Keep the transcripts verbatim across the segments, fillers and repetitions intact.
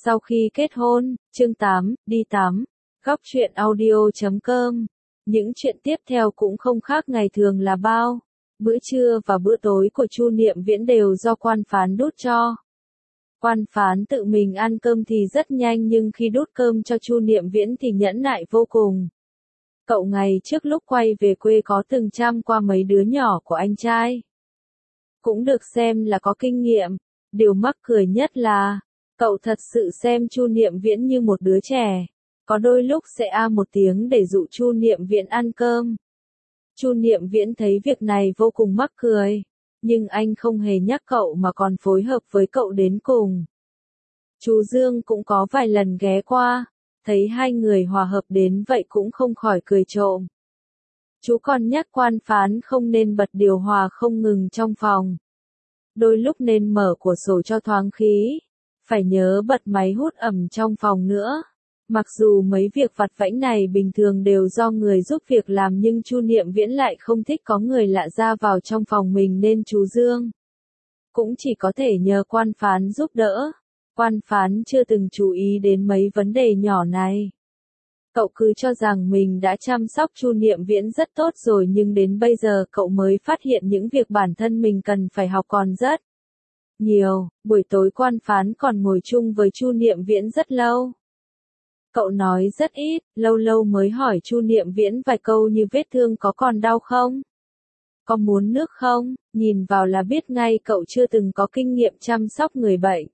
Sau khi kết hôn, chương tám, đi tắm. Góc truyện audio chấm com. Những chuyện tiếp theo cũng không khác ngày thường là bao. Bữa trưa và bữa tối của Chu Niệm Viễn đều do quan phán đút cho. Quan phán tự mình ăn cơm thì rất nhanh, nhưng khi đút cơm cho Chu Niệm Viễn thì nhẫn nại vô cùng. Cậu ngày trước lúc quay về quê có từng chăm qua mấy đứa nhỏ của anh trai. Cũng được xem là có kinh nghiệm. Điều mắc cười nhất là, cậu thật sự xem Chu Niệm Viễn như một đứa trẻ. Có đôi lúc sẽ a một tiếng để dụ Chu Niệm Viễn ăn cơm. Chu Niệm Viễn thấy việc này vô cùng mắc cười, nhưng anh không hề nhắc cậu mà còn phối hợp với cậu đến cùng. Chú Dương cũng có vài lần ghé qua, thấy hai người hòa hợp đến vậy cũng không khỏi cười trộm. Chú còn nhắc quan phán không nên bật điều hòa không ngừng trong phòng. Đôi lúc nên mở cửa sổ cho thoáng khí, phải nhớ bật máy hút ẩm trong phòng nữa. Mặc dù mấy việc vặt vãnh này bình thường đều do người giúp việc làm, nhưng Chu Niệm Viễn lại không thích có người lạ ra vào trong phòng mình, nên chú Dương cũng chỉ có thể nhờ quan phán giúp đỡ. Quan phán chưa từng chú ý đến mấy vấn đề nhỏ này. Cậu cứ cho rằng mình đã chăm sóc Chu Niệm Viễn rất tốt rồi, nhưng đến bây giờ cậu mới phát hiện những việc bản thân mình cần phải học còn rất nhiều. Buổi tối quan phán còn ngồi chung với Chu Niệm Viễn rất lâu. Cậu nói rất ít, lâu lâu mới hỏi Chu Niệm Viễn vài câu như vết thương có còn đau không? Có muốn nước không? Nhìn vào là biết ngay cậu chưa từng có kinh nghiệm chăm sóc người bệnh.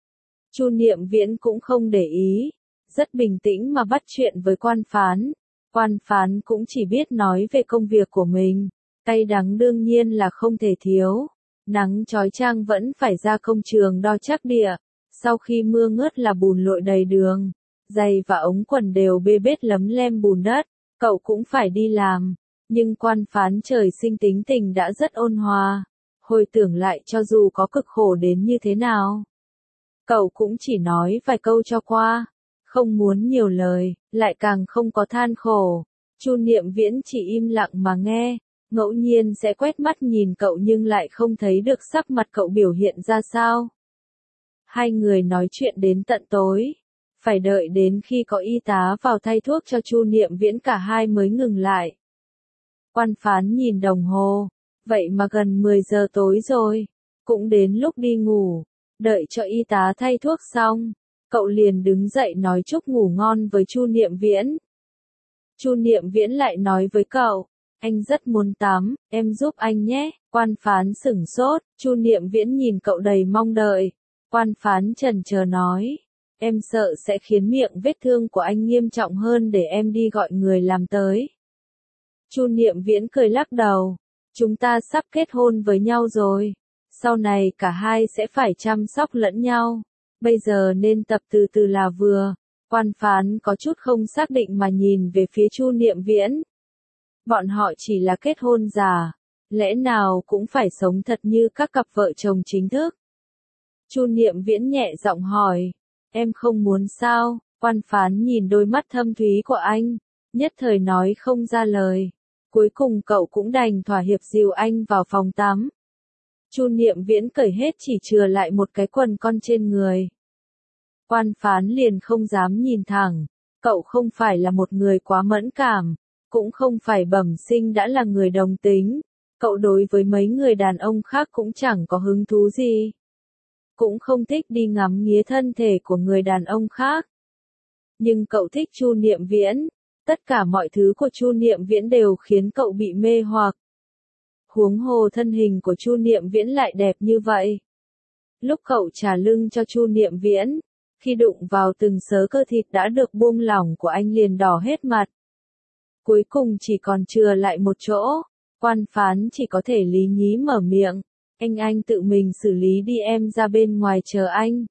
Chu Niệm Viễn cũng không để ý, rất bình tĩnh mà bắt chuyện với quan phán. Quan phán cũng chỉ biết nói về công việc của mình. Cay đắng đương nhiên là không thể thiếu. Nắng chói chang vẫn phải ra công trường đo trắc địa. Sau khi mưa ngớt là bùn lội đầy đường. Giày và ống quần đều bê bết lấm lem bùn đất. Cậu cũng phải đi làm. Nhưng quan phán trời sinh tính tình đã rất ôn hòa. Hồi tưởng lại cho dù có cực khổ đến như thế nào, cậu cũng chỉ nói vài câu cho qua. Không muốn nhiều lời, lại càng không có than khổ. Chu Niệm Viễn chỉ im lặng mà nghe, ngẫu nhiên sẽ quét mắt nhìn cậu nhưng lại không thấy được sắc mặt cậu biểu hiện ra sao. Hai người nói chuyện đến tận tối. Phải đợi đến khi có y tá vào thay thuốc cho Chu Niệm Viễn cả hai mới ngừng lại. Quan phán nhìn đồng hồ, vậy mà gần mười giờ tối rồi, cũng đến lúc đi ngủ. Đợi cho y tá thay thuốc xong, cậu liền đứng dậy nói chúc ngủ ngon với Chu Niệm Viễn. Chu Niệm Viễn lại nói với cậu, anh rất muốn tắm, em giúp anh nhé. Quan phán sửng sốt, Chu Niệm Viễn nhìn cậu đầy mong đợi. Quan phán chần chờ nói, em sợ sẽ khiến miệng vết thương của anh nghiêm trọng hơn, để em đi gọi người làm tới. Chu Niệm Viễn cười lắc đầu, chúng ta sắp kết hôn với nhau rồi. Sau này cả hai sẽ phải chăm sóc lẫn nhau. Bây giờ nên tập từ từ là vừa. Quan phán có chút không xác định mà nhìn về phía Chu Niệm Viễn. Bọn họ chỉ là kết hôn giả, lẽ nào cũng phải sống thật như các cặp vợ chồng chính thức? Chu Niệm Viễn nhẹ giọng hỏi, em không muốn sao? Quan phán nhìn đôi mắt thâm thúy của anh, nhất thời nói không ra lời. Cuối cùng cậu cũng đành thỏa hiệp dìu anh vào phòng tắm. Chu Niệm Viễn cởi hết chỉ chừa lại một cái quần con trên người. Quan phán liền không dám nhìn thẳng. Cậu không phải là một người quá mẫn cảm, cũng không phải bẩm sinh đã là người đồng tính. Cậu đối với mấy người đàn ông khác cũng chẳng có hứng thú gì. Cũng không thích đi ngắm nghía thân thể của người đàn ông khác. Nhưng cậu thích Chu Niệm Viễn. Tất cả mọi thứ của Chu Niệm Viễn đều khiến cậu bị mê hoặc. Huống hồ thân hình của Chu Niệm Viễn lại đẹp như vậy. Lúc cậu trả lưng cho Chu Niệm Viễn, khi đụng vào từng sớ cơ thịt đã được buông lỏng của anh liền đỏ hết mặt. Cuối cùng chỉ còn chừa lại một chỗ, quan phán chỉ có thể lý nhí mở miệng, anh anh tự mình xử lý đi, em ra bên ngoài chờ anh.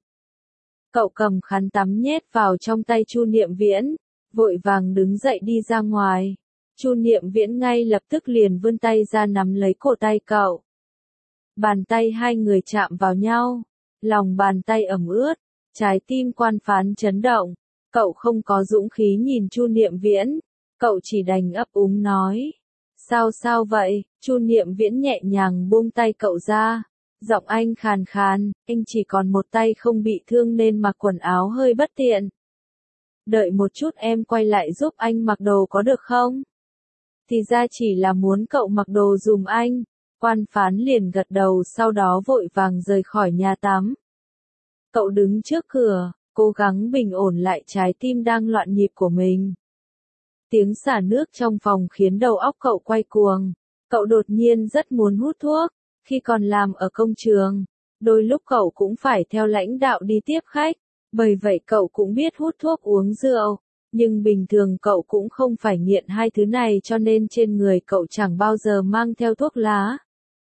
Cậu cầm khăn tắm nhét vào trong tay Chu Niệm Viễn, vội vàng đứng dậy đi ra ngoài. Chu Niệm Viễn ngay lập tức liền vươn tay ra nắm lấy cổ tay cậu. Bàn tay hai người chạm vào nhau, lòng bàn tay ẩm ướt, trái tim quan phán chấn động. Cậu không có dũng khí nhìn Chu Niệm Viễn, cậu chỉ đành ấp úng nói, sao sao vậy? Chu Niệm Viễn nhẹ nhàng buông tay cậu ra, Giọng anh khàn khàn, anh chỉ còn một tay không bị thương nên mặc quần áo hơi bất tiện. Đợi một chút em quay lại giúp anh mặc đồ có được không? Thì ra chỉ là muốn cậu mặc đồ giùm anh. Quan phán liền gật đầu sau đó vội vàng rời khỏi nhà tắm. Cậu đứng trước cửa, cố gắng bình ổn lại trái tim đang loạn nhịp của mình. Tiếng xả nước trong phòng khiến đầu óc cậu quay cuồng. Cậu đột nhiên rất muốn hút thuốc. Khi còn làm ở công trường, đôi lúc cậu cũng phải theo lãnh đạo đi tiếp khách. Bởi vậy cậu cũng biết hút thuốc uống rượu. Nhưng bình thường cậu cũng không phải nghiện hai thứ này cho nên trên người cậu chẳng bao giờ mang theo thuốc lá.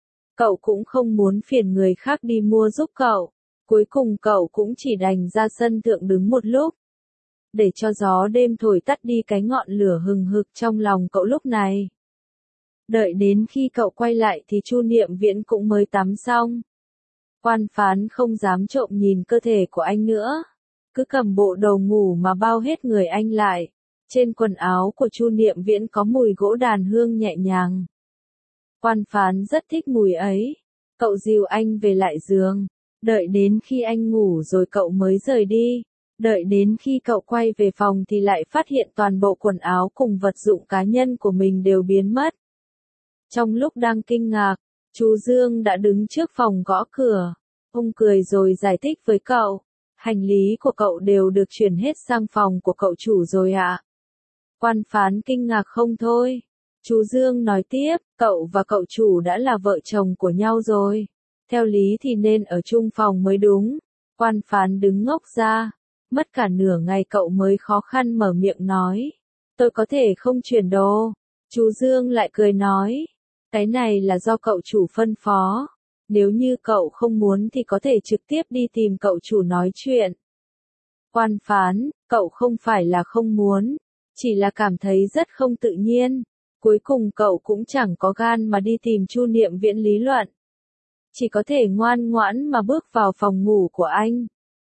Cậu cũng không muốn phiền người khác đi mua giúp cậu. Cuối cùng cậu cũng chỉ đành ra sân thượng đứng một lúc. Để cho gió đêm thổi tắt đi cái ngọn lửa hừng hực trong lòng cậu lúc này. Đợi đến khi cậu quay lại thì Chu Niệm Viễn cũng mới tắm xong. Quan phán không dám trộm nhìn cơ thể của anh nữa. Cứ cầm bộ đồ ngủ mà bao hết người anh lại. Trên quần áo của Chu Niệm Viễn có mùi gỗ đàn hương nhẹ nhàng. Quan phán rất thích mùi ấy. Cậu dìu anh về lại giường. Đợi đến khi anh ngủ rồi cậu mới rời đi. Đợi đến khi cậu quay về phòng thì lại phát hiện toàn bộ quần áo cùng vật dụng cá nhân của mình đều biến mất. Trong lúc đang kinh ngạc, chú Dương đã đứng trước phòng gõ cửa. Ông cười rồi giải thích với cậu. Hành lý của cậu đều được chuyển hết sang phòng của cậu chủ rồi ạ. Quan phán kinh ngạc không thôi. Chú Dương nói tiếp, cậu và cậu chủ đã là vợ chồng của nhau rồi. Theo lý thì nên ở chung phòng mới đúng. Quan phán đứng ngốc ra. Mất cả nửa ngày cậu mới khó khăn mở miệng nói. Tôi có thể không chuyển đồ. Chú Dương lại cười nói. Cái này là do cậu chủ phân phó. Nếu như cậu không muốn thì có thể trực tiếp đi tìm cậu chủ nói chuyện. Quan phán, cậu không phải là không muốn. Chỉ là cảm thấy rất không tự nhiên. Cuối cùng cậu cũng chẳng có gan mà đi tìm Chu Niệm Viễn lý luận. Chỉ có thể ngoan ngoãn mà bước vào phòng ngủ của anh.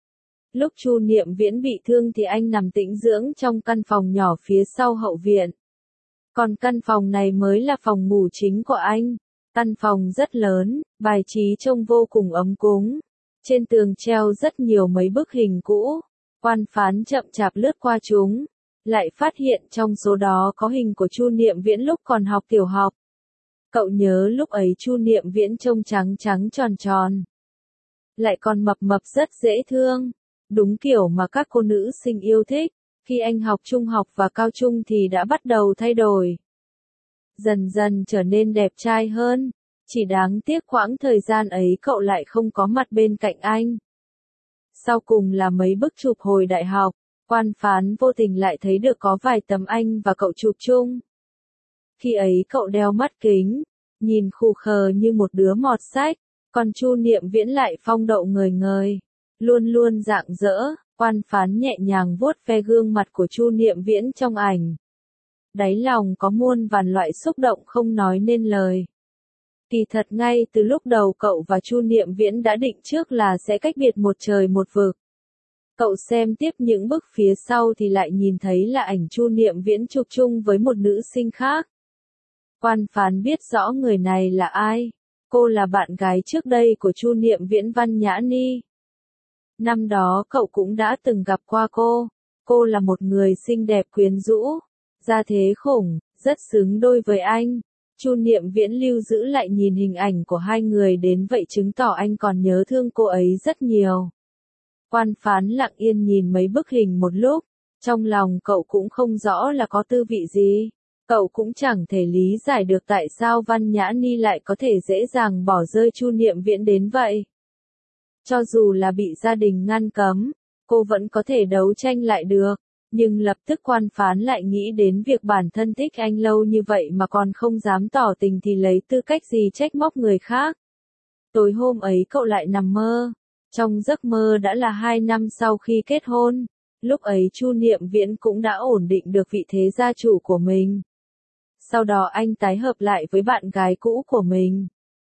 Lúc Chu Niệm Viễn bị thương thì anh nằm tĩnh dưỡng trong căn phòng nhỏ phía sau hậu viện. Còn căn phòng này mới là phòng ngủ chính của anh. Căn phòng rất lớn, bài trí trông vô cùng ấm cúng. Trên tường treo rất nhiều mấy bức hình cũ. Quan phán chậm chạp lướt qua chúng. Lại phát hiện trong số đó có hình của Chu Niệm Viễn lúc còn học tiểu học. Cậu nhớ lúc ấy Chu Niệm Viễn trông trắng trắng tròn tròn. Lại còn mập mập rất dễ thương. Đúng kiểu mà các cô nữ sinh yêu thích. Khi anh học trung học và cao trung thì đã bắt đầu thay đổi. Dần dần trở nên đẹp trai hơn. Chỉ đáng tiếc quãng thời gian ấy cậu lại không có mặt bên cạnh anh. Sau cùng là mấy bức chụp hồi đại học. Quan phán vô tình lại thấy được có vài tấm anh và cậu chụp chung. Khi ấy cậu đeo mắt kính. Nhìn khù khờ như một đứa mọt sách. Còn Chu Niệm Viễn lại phong độ ngời ngời. Luôn luôn rạng rỡ. Quan phán nhẹ nhàng vuốt ve gương mặt của Chu Niệm Viễn trong ảnh. Đáy lòng có muôn vàn loại xúc động không nói nên lời. Kỳ thật ngay từ lúc đầu cậu và Chu Niệm Viễn đã định trước là sẽ cách biệt một trời một vực. Cậu xem tiếp những bức phía sau thì lại nhìn thấy là ảnh Chu Niệm Viễn chụp chung với một nữ sinh khác. Quan phán biết rõ người này là ai. Cô là bạn gái trước đây của Chu Niệm Viễn, Văn Nhã Ni. Năm đó cậu cũng đã từng gặp qua cô. Cô là một người xinh đẹp quyến rũ, gia thế khủng, rất xứng đôi với anh. Chu Niệm Viễn lưu giữ lại nhìn hình ảnh của hai người đến vậy chứng tỏ anh còn nhớ thương cô ấy rất nhiều. Quan phán lặng yên nhìn mấy bức hình một lúc, trong lòng cậu cũng không rõ là có tư vị gì. Cậu cũng chẳng thể lý giải được tại sao Văn Nhã Ni lại có thể dễ dàng bỏ rơi Chu Niệm Viễn đến vậy. Cho dù là bị gia đình ngăn cấm, cô vẫn có thể đấu tranh lại được. Nhưng lập tức quan phán lại nghĩ đến việc bản thân thích anh lâu như vậy mà còn không dám tỏ tình thì lấy tư cách gì trách móc người khác. Tối hôm ấy cậu lại nằm mơ. Trong giấc mơ đã là hai năm sau khi kết hôn. Lúc ấy Chu Niệm Viễn cũng đã ổn định được vị thế gia chủ của mình. Sau đó anh tái hợp lại với bạn gái cũ của mình.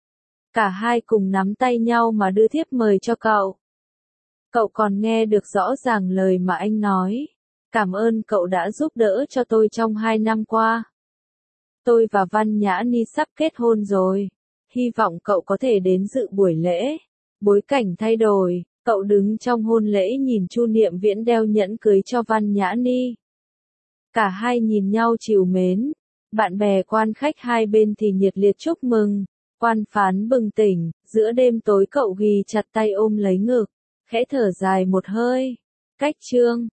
Cả hai cùng nắm tay nhau mà đưa thiếp mời cho cậu. Cậu còn nghe được rõ ràng lời mà anh nói. Cảm ơn cậu đã giúp đỡ cho tôi trong hai năm qua. Tôi và Văn Nhã Ni sắp kết hôn rồi. hy vọng cậu có thể đến dự buổi lễ. Bối cảnh thay đổi, cậu đứng trong hôn lễ nhìn Chu Niệm Viễn đeo nhẫn cưới cho Văn Nhã Ni. Cả hai nhìn nhau trìu mến, bạn bè quan khách hai bên thì nhiệt liệt chúc mừng. Quan phán bừng tỉnh, giữa đêm tối cậu ghì chặt tay ôm lấy ngực, khẽ thở dài một hơi. Cách chương